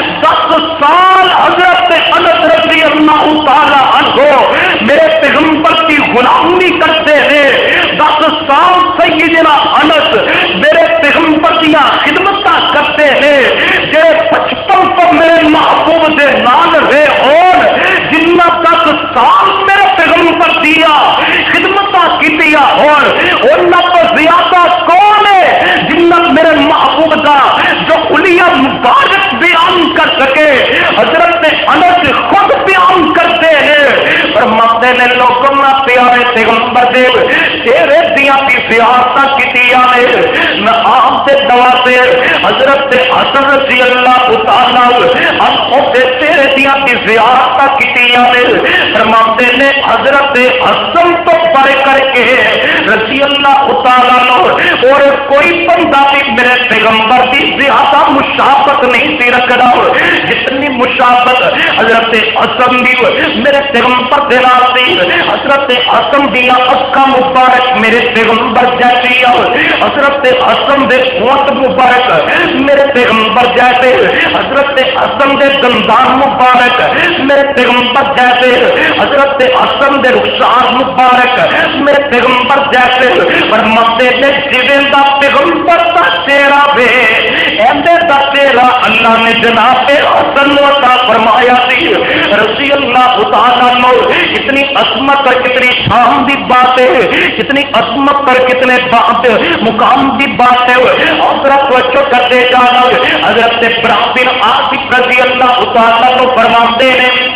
Speaker 2: دس سال حضرت انس رضی اللہ تعالی عنہ میرے پیغمبر کی غلامی کرتے ہیں، دس سال سیدنا انس میرے پیغمبر دیا خدمت کرتے ہیں، کہ بچپن تو میرے محبوب دے نال رہے اور جنہ دس سال میرے پیغمبر دیا خدمت کی اور انہ تو زیادہ کون ہے جنہ میرے محبوب دا جو خلیہ مبارک بیان کر سکے، حضرت انس خود بیان کرتے ہیں فرماتے نے لوگوں نہ پیارے پیغمبر دے تیرے دیاں کی زیارتاں کیتیاں نے، میں آپ سے دعا سے حضرت حسن رضی اللہ تعالی عنہ سے تیرے دیاں کی زیارتاں کیتیاں نے، فرماتے نے حضرت حسن تو پڑھ کر کے رضی اللہ تعالی عنہ اور کوئی بندہ بھی میرے پیغمبر کی زیادہ مشابہت نہیں سی رکھدا جتنی مشابہت حضرت حسن دی میرے پیغمبر دے نال سی، حضرت حسن دیا اکھاں مبارک میرے پیغمبر جیسی، حضرت حسن دے ہونٹ مبارک میرے پیغمبر جیسے، حضرت حسن دے دندان مبارک میرے پیغمبر جیسے، حضرت حسن دے رخسار مبارک میرے پیغمبر جیسے، فرماتے نے جویں دا پیغمبر دا چہرہ وے ایندے دا چہرہ اللہ نے جناب حسن نو عطا فرمایا سی رضی اللہ تعالیٰ عنہ۔ کتنی عظمت اور کتنی شان دی بات ہے، کتنی عظمت پر کتنے بات مقام دی بات ہے، حضرت توجہ کرتے جانا، حضرت ابراہیم بن عاصم رضی اللہ تعالیٰ عنہ فرماتے ہیں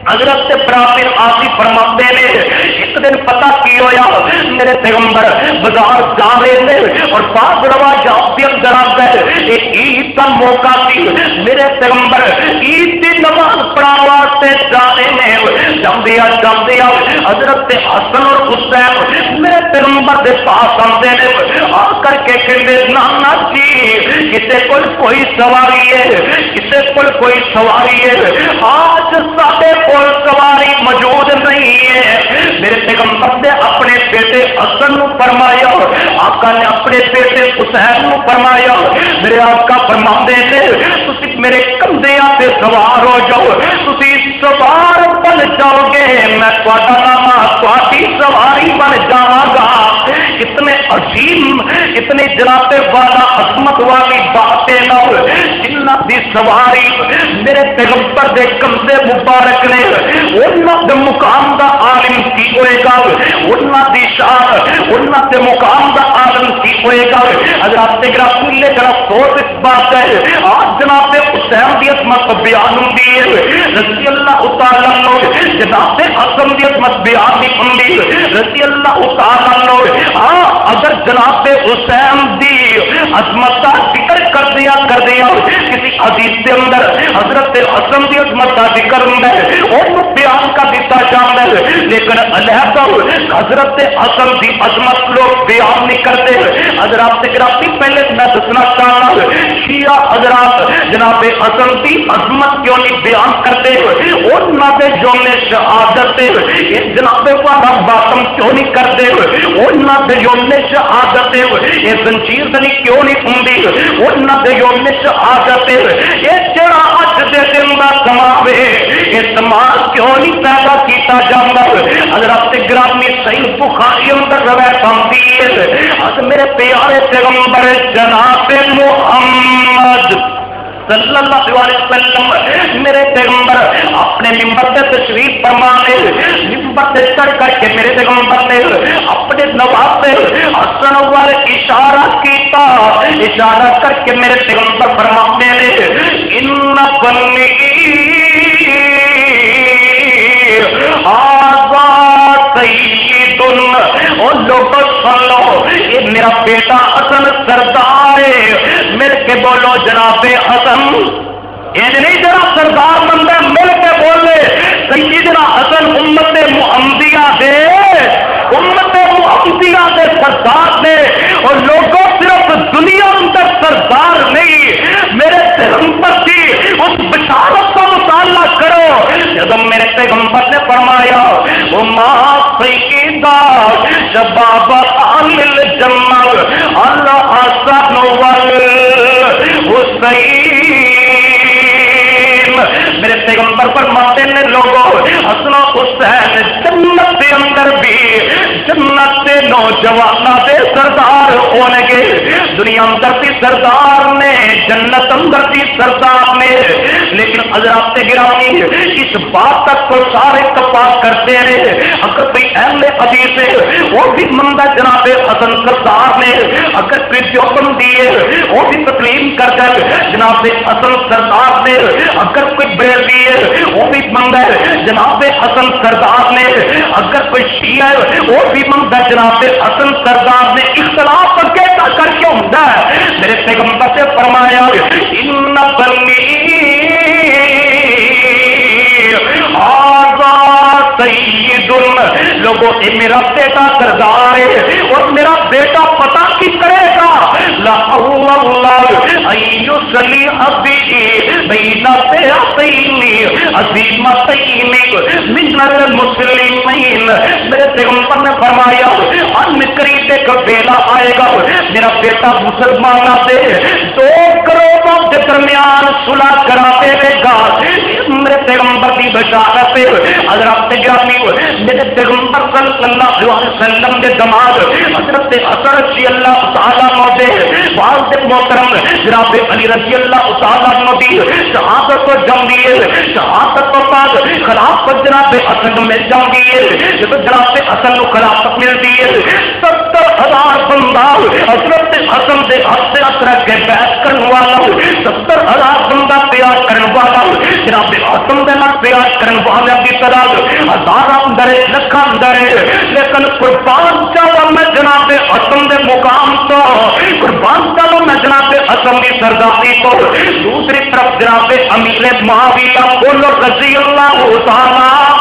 Speaker 2: حضرت ابراہیم آسی فرماتے نے ایک دن پتہ کی ہویا میرے پیغمبر بازار جا رہے تھے اور پاس روایات کے اندر آتا ہے ایک عید کا موقع تھی میرے پیغمبر عید کی نماز پڑھانے واسطے جا رہے ہیں جاندیا جاندیا حضرت حسن اور حسین میرے پیغمبر کے پاس آتے ہیں آ کر کے کہتے نانا جی کسی کو کوئی سواری ہے کسی کو کوئی سواری ہے آج ساڈے کول سواری موجود نہیں ہے میرے پیغمبر نے اپنے بیٹے حسن نو فرمایا آقا نے اپنے بیٹے حسین نو فرمایا میرے آقا فرماندے نے تسی میرے کندھیاں تے سوار ہو جاؤ تسی سوار بن جاؤ گے میں تہاڈا نام تہاڈی سواری بن جاواں گا اتنے عظیم اتنے جناب والا عظمت والی باتیں نہ جنہ دی سواری میرے پیغمبر دے کندھے مبارک نے انہاں دے مقام دا عالم کی ہوئے گا انہاں دی شان انہاں دے مقام دا عالم کی ہوئے گا حضرات گرامی لے کر سوچ اس بات ہے آج جناب حسین دی عظمت بیان ہوندی ہے رضی اللہ تعالیٰ عنہ جناب حسن دی عظمت بیان نہیں ہوندی رضی اللہ تعالیٰ عنہ ہاں اگر جناب حسین دی عظمت کا ذکر کر دیا کر دیا کسی حدیث کے اندر حضرت حسن دی عظمت کا ذکر ہوتا ہے اور بیان کا دیتا جاتا ہے لیکن علیحدہ حضرت حسن دی عظمت لوگ بیان نہیں کرتے حضرات گرامی پہلے میں دسنا چاہتا ہوں شیعہ حضرات جناب حسن دی عظمت کیوں نہیں بیان کرتے اور ناب یوم شہادت جناب والا باتم کیوں نہیں کرتے اور ناب یوم شہادت یہ زنجیر دنی کیوں نہیں ہوندی اور ناب یوم شہادت یہ جڑا اج دے دن دا کماوے یہ سماج کیوں نہیں پیدا کیتا جاندا حضرت گرامی صحیح بخاری اندر روایت آندی ہے اج میرے پیارے پیغمبر جناب محمد صلی اللہ علیہ وسلم میرے پیغمبر اپنے منبر سے تشریف فرما لے منبر سے چڑھ کر کے میرے پیغمبر نے اپنے نواب سے حسن والے اشارہ کیتا اشارہ کر کے میرے پیغمبر فرماتے ہیں ان بنی آزاد سید اور لوگوں سن لو یہ میرا بیٹا حسن سردار ہے مل کے بولو جناب حسن یہ نہیں جرا سردار بندہ مل کے بولے سیدنا حسن امت محمدیہ دے امت محمدیہ دے سردار دے اور لوگوں صرف دنیا اندر سردار نہیں میرے پیغمبر کی اس بشارت کا مطالعہ کرو جب میرے پیغمبر نے فرمایا وہ ماں سیدہ شباب عامل جمل اللہ حسن والحسین میرے پیغمبر فرماتے ہیں لوگوں حسن و حسین جنت کے اندر بھی جنت کے نوجوان دے سردار ہونے گے دنیا اندر کی سردار نے جنت اندر کی سردار نے لیکن حضرات گرامی اس بات تک کو سارے کفار کرتے ہیں اگر کوئی اہل حدیث ہے وہ بھی مندہ جناب حسن سردار نے اگر کوئی دیوبندی ہے وہ بھی تسلیم کر کر جناب حسن سردار نے اگر کوئی بریلوی ہے وہ بھی مندہ جناب حسن سردار نے اگر کوئی شیعہ ہے وہ بھی مندہ جناب حسن سردار نے اختلاف کیسا کر کے ہوتا ہے میرے پیغمبر سے فرمایا ان بنی آزاد سید لوگوں یہ میرا بیٹا سردار ہے اور میرا بیٹا پتہ کی کرے گا لا اللہ ایو صلی ابی بینا تیاتین عظیمتین من المسلمین میرے پیغمبر نے فرمایا ان قریب ایک بیلا آئے گا میرا بیٹا مسلمان دے دو کروڑوں کے درمیان صلح کرا دے گا میرے پیغمبر کی بشارت حضرت گرامی میرے پیغمبر صلی اللہ علیہ وسلم کے دماغ حضرت حسن رضی اللہ تعالیٰ عنہ دے والد محترم جناب علی رضی اللہ تعالیٰ عنہ دی شہادت کو جاندی ہے شہادت کو بعد خلافت جناب حسن مل جاندی ہے جب جناب حسن کو خلافت ملتی ہے ستر ہزار بندہ حضرت حسن دے ہاتھ سے اثر کے بیعت کرنے والا ستر ہزار بندہ تیار کرنے والا جناب حسن دے نال پیار کرن والے دی تعداد ہزاراں اندر لکھاں اندر، لیکن قربان چاہوں میں جناب حسن دے مقام تو، قربان چاہوں میں جناب حسن دی سرداری تو، دوسری طرف جناب امیر معاویہ بولو رضی اللہ تعالی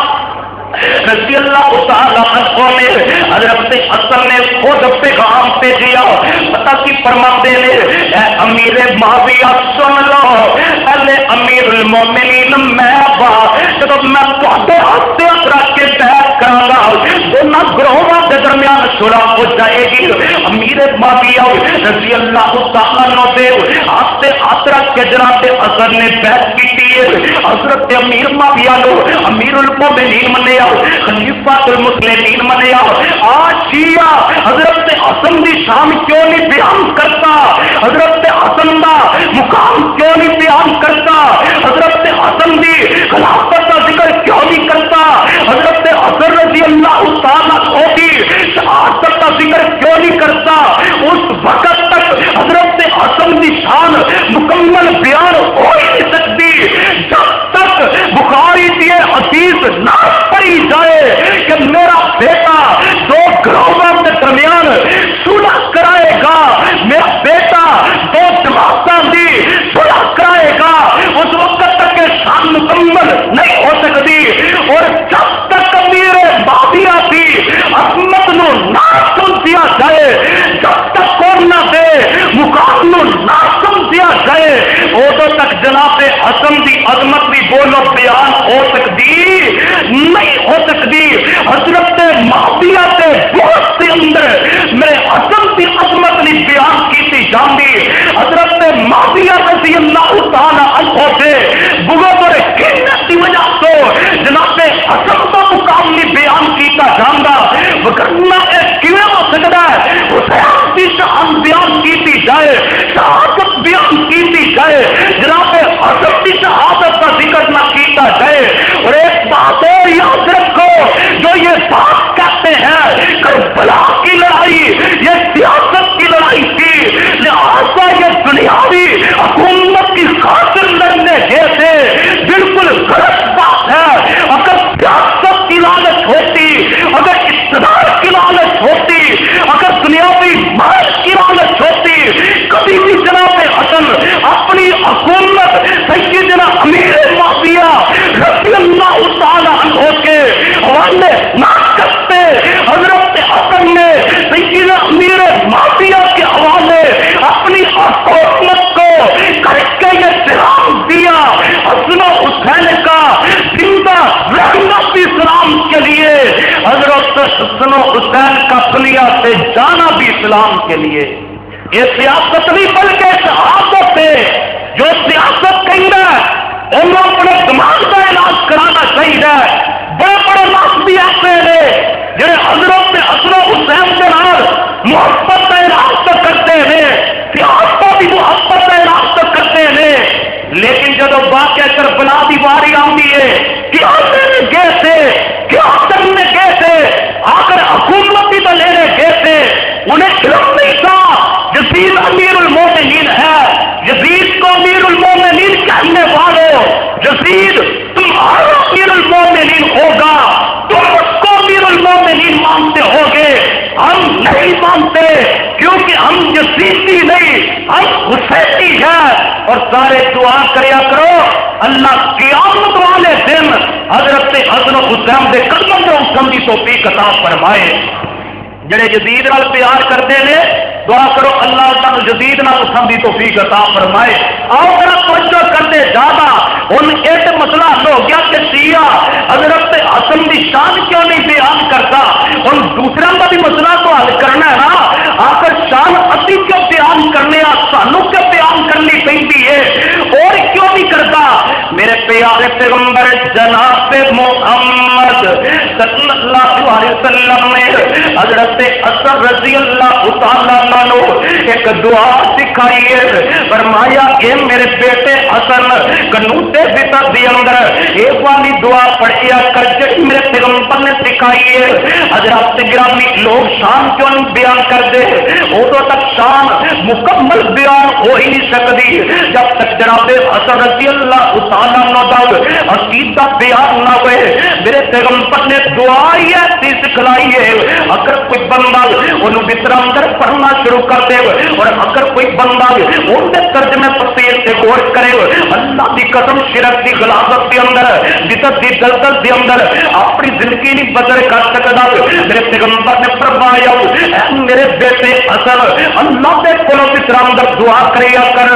Speaker 2: رضی اللہ تعالیٰ عنہ نے حضرت حسن نے خود پیغام بھیجیا، پتہ کی فرماتے ہیں اے امیر معاویہ سن لو، پہلے امیر المومنین میں با جب میں تواڈے ہاتھ رکھ کے بیعت کراں گا دونوں گروہاں کے درمیان صلح ہو جائے گی۔ امیر معاویہ رضی اللہ تعالیٰ عنہ دے ہاتھ ہاتھ رکھ کے جناب حسن نے بیعت کی ہے۔ حضرت امیر معاویہ کو امیر المومنین منیا، خلیفہ المسلمین منیا۔ آج شیعہ حضرت حسن دی شان کیوں نہیں بیان کرتا، حضرت حسن دا مقام کیوں نہیں بیان کرتا، حضرت حسن دی خلافت کا ذکر کیوں نہیں کرتا، حضرت حسن رضی اللہ تعالیٰ عنہ کی شہادت کا ذکر کیوں نہیں کرتا؟ اس وقت تک حضرت حسن دی شان مکمل بیان ہو ہی نہیں سکتی جب تک بخاری کی حدیث نہ پڑھی جائے کہ میرا بیٹا دو گروہوں کے درمیان صلح کرائے گا، میرا بیٹا دو جماعتوں کی صلح کرائے گا، اس وقت تک یہ شان مکمل نہیں ہو سکتی۔ اور جب تک امیر معاویہ کی عظمت نو نہ سمجھا جائے، جب تک کورونا دے مقام نو نہ سمجھا جائے، ادو تک جناب حسن دی عظمت بھی بولو بیان ہو سکتی نہیں ہو سکتی۔ حضرت معاویہ کے بہت سے اندر میرے حسن کی عظمت نہیں بیان کی جاندی، حضرت معاویہ رضی اللہ تعالیٰ عنہ سے بغض اور گھنت کی وجہ سے جناب حسن کا مقام نہیں بیان کیتا جاندا، وگرنہ یہ کیوں ہو سکتا ہے حسین کی شان بیان کیتی جائے، شہادت بیان کیتی جائے، جناب حسن کی شہادت کا ذکر نہ کیتا جائے۔ اور ایک بات اور یاد رکھو، جو یہ بات کہتے ہیں کربلا کی لڑائی یہ سیاست کی لڑائی تھی، لہذا یہ دنیاوی حکومت کی خاطر لڑنے گئے تھے، بالکل غلط بات ہے۔ اگر سیاست کی لالچ ہوتی، اگر اقتدار کی لالچ ہوتی، اگر دنیاوی مال کی لالچ ہوتی، کبھی بھی جناب حسن اپنی حکومت سیدنا امیر معاویہ رضی اللہ تعالیٰ عنہ کے حوالے نہ کرتے۔ حضرت حسن نے سیدنا امیر معاویہ کے حوالے اپنی حکومت کو کر کے یہ سلام دیا، حسن و حسین کا زندہ رہنا بھی اسلام کے لیے، حضرت حسن و حسین کا دنیا سے جانا بھی اسلام کے لیے۔ یہ سیاست نہیں بلکہ شہادت ہے۔ جو سیاست کہیں گے انہوں اپنے دماغ کا علاج کرانا چاہیے۔ بڑے بڑے لوگ بھی ایسے ہیں جنہیں حضرت حسن و حسین کے نال محبت کا علاج تو کرتے ہیں، سیاست بھی محبت کا علاج تو کرتے ہیں، لیکن جب واقعہ کربلا کی باری آتی ہے کیا لینے گئے تھے، کیا کرنے گئے تھے، آخر حکومت بھی تو لینے گئے تھے، انہیں علم نہیں تھا یزید امیر المومنین ہے، یزید کو امیر المومنین کہنے والوں، یزید تمہارا امیر المومنین ہوگا، تم اس کو امیر المومنین مانتے ہوگے، ہم نہیں مانتے کیونکہ ہم یزیدی نہیں ہم حسینی ہیں۔ اور سارے دعا کریا کرو اللہ قیامت والے دن حضرت حسن و حسین دے قدموں تے اٹھن دی توفیق عطا فرمائے۔ جڑے یزید نال پیار کرتے ہیں دعا کرو اللہ تعالی یزید نال اٹھن دی توفیق عطا فرمائے۔ آؤ ذرا توجہ کرتے زیادہ ہن ایک مسئلہ ہو گیا کہ شیعہ حضرت حسن دی شان کیوں نہیں بیان کرتا، ہن دوسرا کا بھی مسئلہ تو حل کرنا ہے نا، آخر شان اسی کیوں بیان کرنے سانو کیوں بیان کرنی پہنتی ہے اور کیوں نہیں کرتا؟ میرے پیارے پیغمبر جناب محمد صلی اللہ علیہ وسلم نے حضرت عصر رضی اللہ تعالیٰ عنہ ایک دعا سکھائی ہے، فرمایا اے میرے بیٹے حسن کنوتے بتا دی اندر اے والی دعا پڑھیا کر جڑی میرے پیغمبر نے سکھائی ہے۔ حضرات گرامی لوگ شان کیوں نہیں بیان کر دے؟ ادو تک شان مکمل بیان ہو ہی نہیں سکتی جب تک جناب حسن رضی اللہ تعالیٰ عنہ دا عقیدہ بیان نہ ہوئے۔ میرے پیغمبر نے دعا ہی ایسی سکھلائی ہے، اگر کوئی بندہ انہوں بطر اندر پڑھنا شروع کر دے اور اگر کوئی بندہ ان کے ترجمے تفسیر سے غور کرے، اللہ کی قسم شرک کی غلاظت کے اندر بدعت کی دلدل کے اندر اپنی زندگی نہیں بدل کر سکتا۔ میرے پیغمبر نے فرمایا اے میرے بیٹے حسن اللہ کے کولوں بطر اندر دعا کریا کر،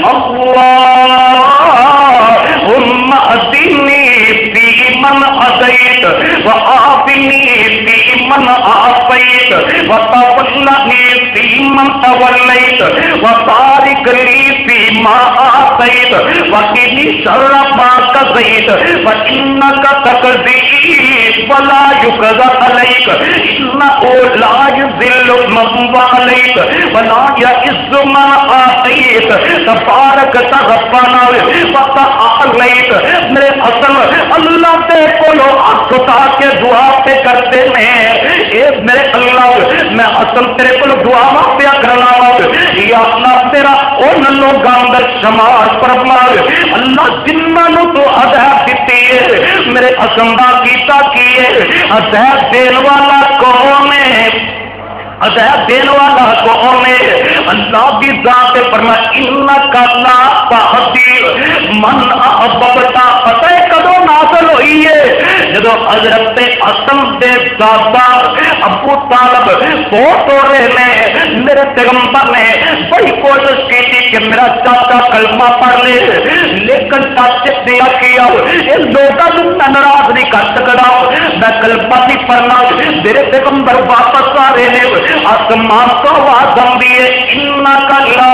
Speaker 2: اللہم اہدنی فی من ہدیت وعافنی فی من عافیت وتولنی فی من تولیت وبارک لی فی ما آتیت وقنی شر ما قضیت فإنک تقضی ولا یقضى علیک انہ لا یذل من والیت ولا یعز من آتیت تبارک ربنا وتعالیت۔ میرے حسن اللہ تے کولو ہاتھ اٹھا کے دعا پہ کرتے ہیں، اے میرے اللہ میں حسن تیرے کولو دعا پہ کرنا یا اللہ تیرا ان لوگاں اندر شمار فرما اللہ جنہاں تو ہدایت دیتی ہے۔ میرے حسن دا کیتا کی ہے ہدایت دین والا کون ہے؟ ہدایت دینے والا کون ہے؟ اللہ کی ذات فرمایا انکا لا تہدی من احببت۔ پتہ ہے کدو نازل ہوئی ہے؟ جدو حضرت حسن دے دادا ابو طالب فوت ہو رہے ہیں، میرے پیغمبر نے بڑی کوشش کی تھی کہ میرا چاچا کلمہ پڑھ لے، لیکن چاچے دیا کیا یہ لوگوں کو میں ناراض نہیں کر سکتا، میں کلمہ نہیں پڑھنا۔ میرے پیغمبر واپس آ رہے ہیں، آسمان تو آواز آندی ہے انکا لا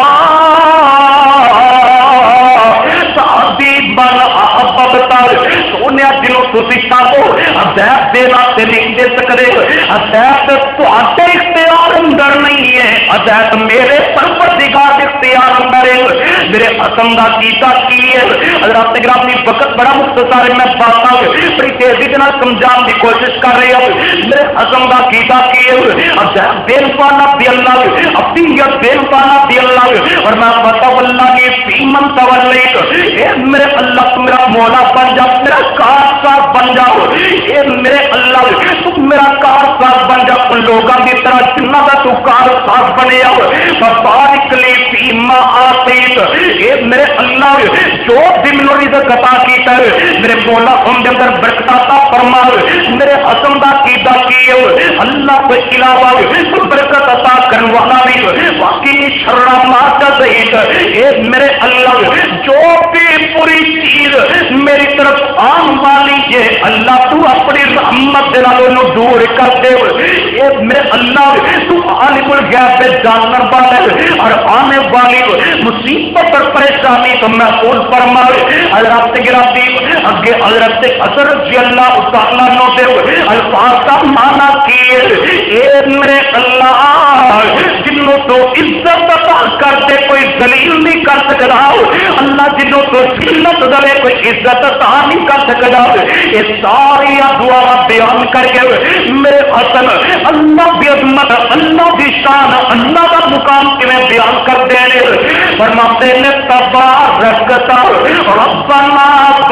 Speaker 2: تہدی من احببت۔ سونے جنوں تسی چاہو ہدایت دینا تے نہیں دے سکتے، ہدایت تہاڈے اختیار اندر نہیں ہے، ہدایت میرے پروردگار کے اختیار اندر ہے۔ میرے حسن دا کیتا کی ہے حضرات گرامی وقت بڑا مختصر ہے، میں باتاں بڑی تیزی کے نال سمجھان کی کوشش کر رہا ہوں۔ میرے حسن دا کیتا کی ہے ہدایت دین والا بھی اللہ، عطیت دین والا بھی اللہ، اور میں بتا اللہ کی فی من تولیت، اے میرے اللہ تو میرا مولا بن جا، میرا کار صاحب بن جاؤ، اے میرے اللہ تو میرا کار صاحب بن جا ان لوگوں کی طرح جنہ کا تو کار صاحب بنے آؤ۔ بارک لی فی ما آتیت، اے میرے اللہ جو بھی منو رزق عطا کیتا ہے میرے مولا ان کے اندر برکت عطا فرما۔ میرے حسن دا کیتا کی ہے اللہ کے علاوہ برکت عطا کرنے والا نہیں، واقعی شر ما قضیت، اے میرے اللہ جو بھی پوری چیز میری طرف آن والی ہے اللہ تو اپنی رحمت دے نال انہوں دور کر دے۔ اے میرے اللہ تو عالم الغیب دے جاننے والے اور آنے والی مصیبت اور پریشانی تو محفوظ فرما۔ حضرت گرامی اگے حضرت عصر رضی اللہ تعالیٰ عنہ دے الفاظ کا معنی کیے، اے میرے اللہ جنوں تو عزت عطا کر دے کوئی ذلیل نہیں کر سکتا، اللہ جنوں تو ذلت دے کوئی عزت عطا نہیں کر سکتا۔ یہ ساری دعا بیان کر کے میرے حسن اللہ کی عظمت، اللہ کی شان، اللہ کا مقام کیویں بیان کر دے فرماتے نے تبارکتا ربنا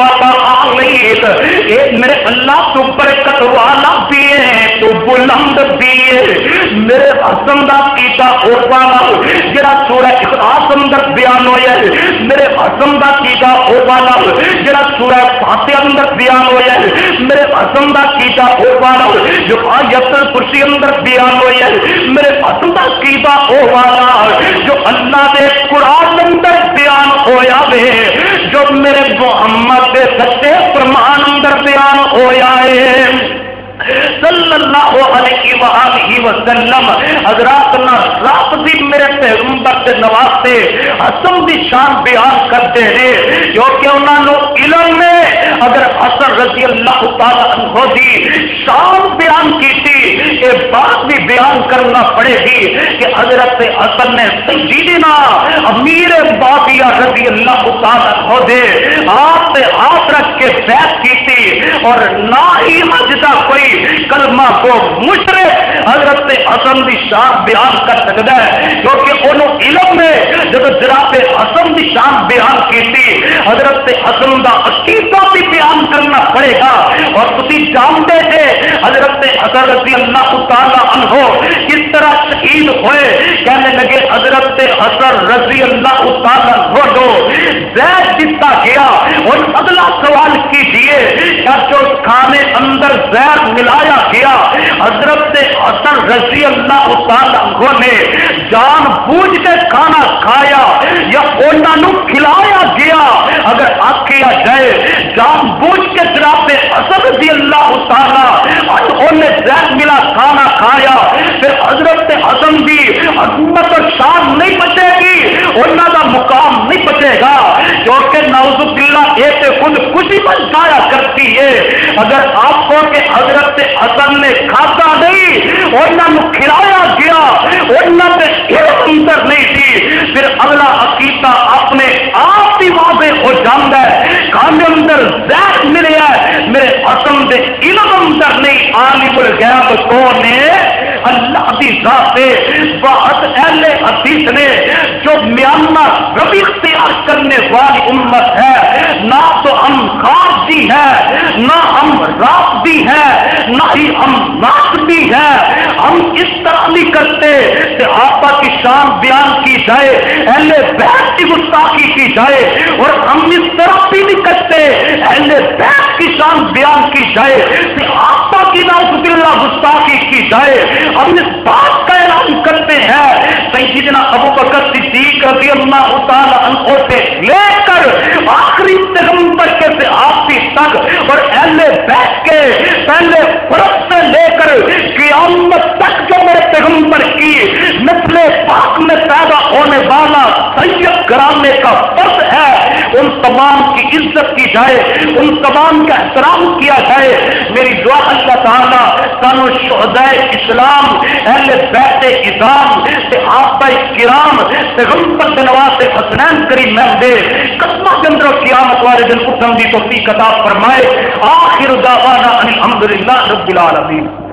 Speaker 2: وتعالیت، اے میرے اللہ تو برکت والا بھی ہے تو بلند بھی ہے۔ میرے حسن دا کیتا اور والا جڑا سورہ اخلاص اندر بیان ہویا ہے، میرے حسن دا کیتا اور والا جڑا سورہ فاتحہ اندر بیان ہویا ہے، میرے حسن دا کیتا اور والا جو آیت الکرسی اندر بیان ہویا ہے، میرے حسن دا کیتا اور والا جو اللہ دے قرآن اندر بیان ہویا ہے، جو میرے محمد دے سچے فرمان اندر بیان ہویا ہے صلی صلی اللہ علیہ وآلہ وسلم حضرات نہ رافضی میرے پیغمبر سے نواستے حسن دی شان بیان کرتے ہیں کیونکہ انہوں نے علم میں اگر حسن رضی اللہ تعالی عنہ دی شان بیان کی تھی یہ بات بھی بیان کرنا پڑے گی کہ حضرت حسن نے سیدنا امیر باقیہ رضی اللہ تعالی عنہ دے ہاتھ پہ ہاتھ رکھ کے بیعت کی تھی اور نہ ہی مجدہ کوئی کلمہ کو مشرک حضرت حسن دی شان بیان کر سکتا ہے کیونکہ انہوں علم میں جب جناب حسن دی شان بیان کی تھی حضرت حسن دا عقیدہ بھی بیان کرنا پڑے گا اور تسی جانتے تھے حضرت حسن رضی اللہ تعالی عنہ کس طرح شہید ہوئے کہنے لگے حضرت حسن رضی اللہ تعالی عنہ کو زہر دتا گیا اور اگلا سوال کیجئے کیا جو کھانے اندر زہر ملایا گیا حضرت حسن رضی اللہ تعالی عنہ نے جان بوجھ کے کھانا کھایا یا انہوں نے کھلایا گیا اگر آکھیا جائے جان بوجھ کے جناب حسن رضی اللہ تعالی انہوں نے زہر ملا کھانا کھایا پھر حضرت حسن دی عظمت اور شان نہیں بچے گی انہوں کا مقام نہیں بچے گا کیونکہ نعوذ باللہ ایک خود خوشی بن جایا کرتی ہے اگر آپ کو کہ حضرت حسن نے کھاتا نہیں انہوں نے کھلایا گیا انہوں نے علم اندر نہیں تھی پھر اگلا عقیدہ اپنے آپ ہی واضح ہو جاتا ہے کھانے اندر زہر ملے ہے میرے حسن دے علم اندر نہیں عالم الغیب کون ہے اللہ دی ذات بہت اہل حدیث نے جو میانمار ربی اختیار کرنے والی امت ہے نہ تو ہم خارجی ہے نہ ہم رافضی ہے نہ ہی ہم ناقدی ہے ہم اس طرح نہیں کرتے کہ آپا کی شان بیان کی جائے اہل بیت کی گستاخی کی جائے اور ہم اس طرح بھی نہیں کرتے اہل بیت کی شان بیان کی جائے کہ آپا کی نعوذ باللہ گستاخی کی جائے ہم اس بات کا اعلان کرتے ہیں سیدنا ابو بکر صدیق رضی اللہ تعالی عنہ سے لے کر آخری پیغمبر کے صحابی تک اور اہل بیت کے پہلے فرق سے لے کر قیامت تک جو میرے پیغمبر کی نسل پاک میں پیدا ہونے والا سید گرانے کا فرض ہے ان تمام کی عزت کی جائے ان تمام کا احترام کیا جائے میری دعا اللہ تعالیٰ سانو شہداء اسلام اہل بیت اعظام صحابہ کرام پیغمبر نواز حسنین کریم دے قسمہ کے اندر قیامت والے دن اٹھن دی توفیق عطا فرمائے آخر دعوانا الحمدللہ رب العالمین.